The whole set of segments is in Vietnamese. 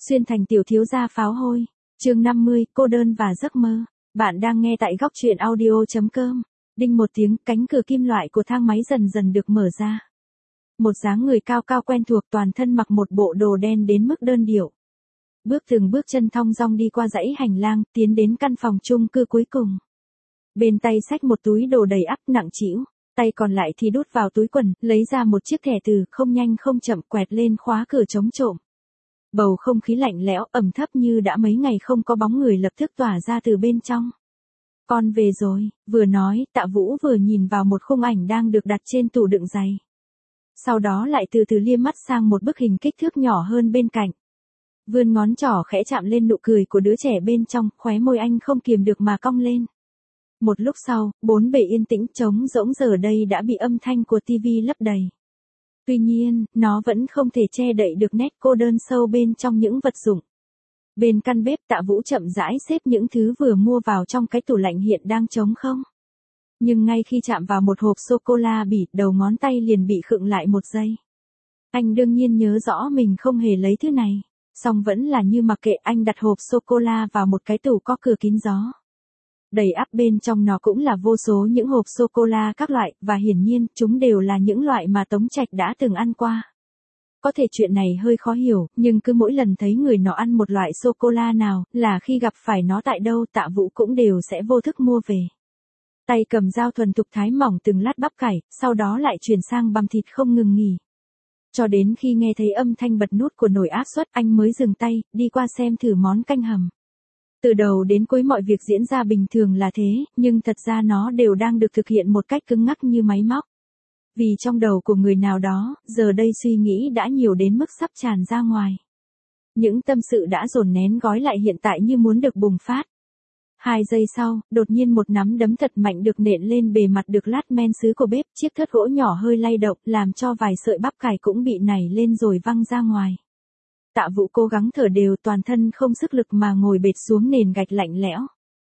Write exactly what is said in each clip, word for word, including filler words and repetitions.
Xuyên thành tiểu thiếu gia pháo hôi. Chương năm mươi, cô đơn và giấc mơ. Bạn đang nghe tại góc truyện audio chấm com. Đinh một tiếng, cánh cửa kim loại của thang máy dần dần được mở ra. Một dáng người cao cao quen thuộc, toàn thân mặc một bộ đồ đen đến mức đơn điệu. Bước từng bước chân thong dong đi qua dãy hành lang, tiến đến căn phòng chung cư cuối cùng. Bên tay xách một túi đồ đầy ắp nặng trĩu, tay còn lại thì đút vào túi quần, lấy ra một chiếc thẻ từ, không nhanh không chậm quẹt lên khóa cửa chống trộm. Bầu không khí lạnh lẽo, ẩm thấp như đã mấy ngày không có bóng người lập tức tỏa ra từ bên trong. Con về rồi, vừa nói, Tạ Vũ vừa nhìn vào một khung ảnh đang được đặt trên tủ đựng giày. Sau đó lại từ từ liếc mắt sang một bức hình kích thước nhỏ hơn bên cạnh. Vươn ngón trỏ khẽ chạm lên nụ cười của đứa trẻ bên trong, khóe môi anh không kiềm được mà cong lên. Một lúc sau, bốn bề yên tĩnh trống rỗng giờ đây đã bị âm thanh của tivi lấp đầy. Tuy nhiên, nó vẫn không thể che đậy được nét cô đơn sâu bên trong những vật dụng. Bên căn bếp, Tạ Vũ chậm rãi xếp những thứ vừa mua vào trong cái tủ lạnh hiện đang trống không. Nhưng ngay khi chạm vào một hộp sô-cô-la bỉ, đầu ngón tay liền bị khựng lại một giây. Anh đương nhiên nhớ rõ mình không hề lấy thứ này, song vẫn là như mặc kệ, anh đặt hộp sô-cô-la vào một cái tủ có cửa kín gió. Đầy ắp bên trong nó cũng là vô số những hộp sô-cô-la các loại, và hiển nhiên, chúng đều là những loại mà Tống Trạch đã từng ăn qua. Có thể chuyện này hơi khó hiểu, nhưng cứ mỗi lần thấy người nó ăn một loại sô-cô-la nào, là khi gặp phải nó tại đâu, Tạ Vũ cũng đều sẽ vô thức mua về. Tay cầm dao thuần thục thái mỏng từng lát bắp cải, sau đó lại chuyển sang băm thịt không ngừng nghỉ. Cho đến khi nghe thấy âm thanh bật nút của nồi áp suất, anh mới dừng tay, đi qua xem thử món canh hầm. Từ đầu đến cuối mọi việc diễn ra bình thường là thế, nhưng thật ra nó đều đang được thực hiện một cách cứng ngắc như máy móc. Vì trong đầu của người nào đó, giờ đây suy nghĩ đã nhiều đến mức sắp tràn ra ngoài. Những tâm sự đã dồn nén gói lại hiện tại như muốn được bùng phát. Hai giây sau, đột nhiên một nắm đấm thật mạnh được nện lên bề mặt được lát men sứ của bếp, chiếc thớt gỗ nhỏ hơi lay động, làm cho vài sợi bắp cải cũng bị nảy lên rồi văng ra ngoài. Tạ Vũ cố gắng thở đều, toàn thân không sức lực mà ngồi bệt xuống nền gạch lạnh lẽo.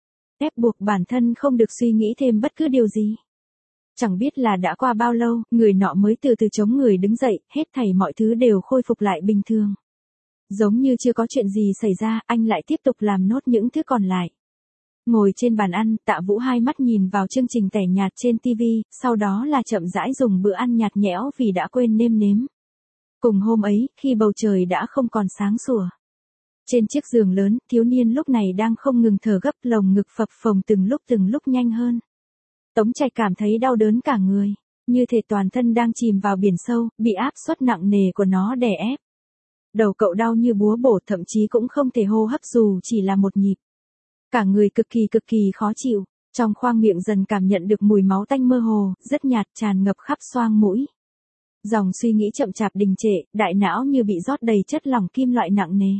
Ép buộc bản thân không được suy nghĩ thêm bất cứ điều gì. Chẳng biết là đã qua bao lâu, người nọ mới từ từ chống người đứng dậy, hết thảy mọi thứ đều khôi phục lại bình thường. Giống như chưa có chuyện gì xảy ra, anh lại tiếp tục làm nốt những thứ còn lại. Ngồi trên bàn ăn, Tạ Vũ hai mắt nhìn vào chương trình tẻ nhạt trên tivi, sau đó là chậm rãi dùng bữa ăn nhạt nhẽo vì đã quên nêm nếm. Cùng hôm ấy, khi bầu trời đã không còn sáng sủa. Trên chiếc giường lớn, thiếu niên lúc này đang không ngừng thở gấp, lồng ngực phập phồng từng lúc từng lúc nhanh hơn. Tống Trạch cảm thấy đau đớn cả người, như thể toàn thân đang chìm vào biển sâu, bị áp suất nặng nề của nó đè ép. Đầu cậu đau như búa bổ, thậm chí cũng không thể hô hấp dù chỉ là một nhịp. Cả người cực kỳ cực kỳ khó chịu, trong khoang miệng dần cảm nhận được mùi máu tanh mơ hồ, rất nhạt tràn ngập khắp xoang mũi. Dòng suy nghĩ chậm chạp đình trệ, đại não như bị rót đầy chất lỏng kim loại nặng nề.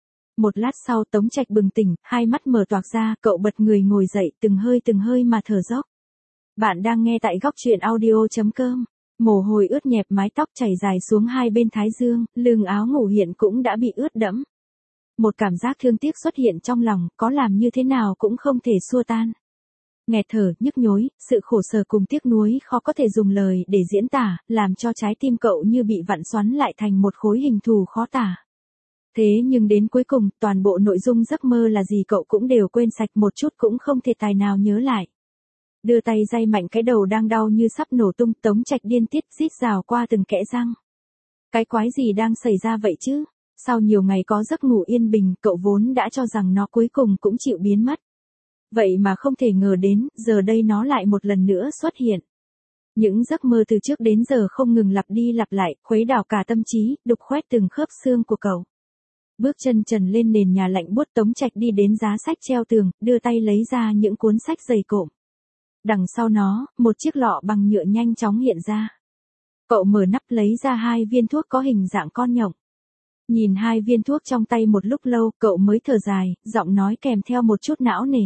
Một lát sau Tống Trạch bừng tỉnh, hai mắt mở toạc ra, cậu bật người ngồi dậy, từng hơi từng hơi mà thở dốc. Bạn đang nghe tại góc truyện audio chấm com. Mồ hôi ướt nhẹp, mái tóc chảy dài xuống hai bên thái dương, lưng áo ngủ hiện cũng đã bị ướt đẫm. Một cảm giác thương tiếc xuất hiện trong lòng, có làm như thế nào cũng không thể xua tan. Nghẹt thở, nhức nhối, sự khổ sở cùng tiếc nuối khó có thể dùng lời để diễn tả, làm cho trái tim cậu như bị vặn xoắn lại thành một khối hình thù khó tả. Thế nhưng đến cuối cùng, toàn bộ nội dung giấc mơ là gì cậu cũng đều quên sạch, một chút cũng không thể tài nào nhớ lại. Đưa tay day mạnh cái đầu đang đau như sắp nổ tung, Tống Trạch điên tiết rít rào qua từng kẽ răng. Cái quái gì đang xảy ra vậy chứ? Sau nhiều ngày có giấc ngủ yên bình, cậu vốn đã cho rằng nó cuối cùng cũng chịu biến mất. Vậy mà không thể ngờ đến, giờ đây nó lại một lần nữa xuất hiện. Những giấc mơ từ trước đến giờ không ngừng lặp đi lặp lại, khuấy đảo cả tâm trí, đục khoét từng khớp xương của cậu. Bước chân trần lên nền nhà lạnh buốt, Tống Trạch đi đến giá sách treo tường, đưa tay lấy ra những cuốn sách dày cộm. Đằng sau nó, một chiếc lọ bằng nhựa nhanh chóng hiện ra. Cậu mở nắp lấy ra hai viên thuốc có hình dạng con nhộng. Nhìn hai viên thuốc trong tay một lúc lâu, cậu mới thở dài, giọng nói kèm theo một chút não nề.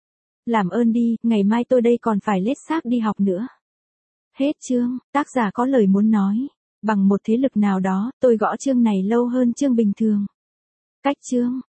Làm ơn đi, ngày mai tôi đây còn phải lết xác đi học nữa. Hết chương, tác giả có lời muốn nói. Bằng một thế lực nào đó, tôi gõ chương này lâu hơn chương bình thường. Cách chương.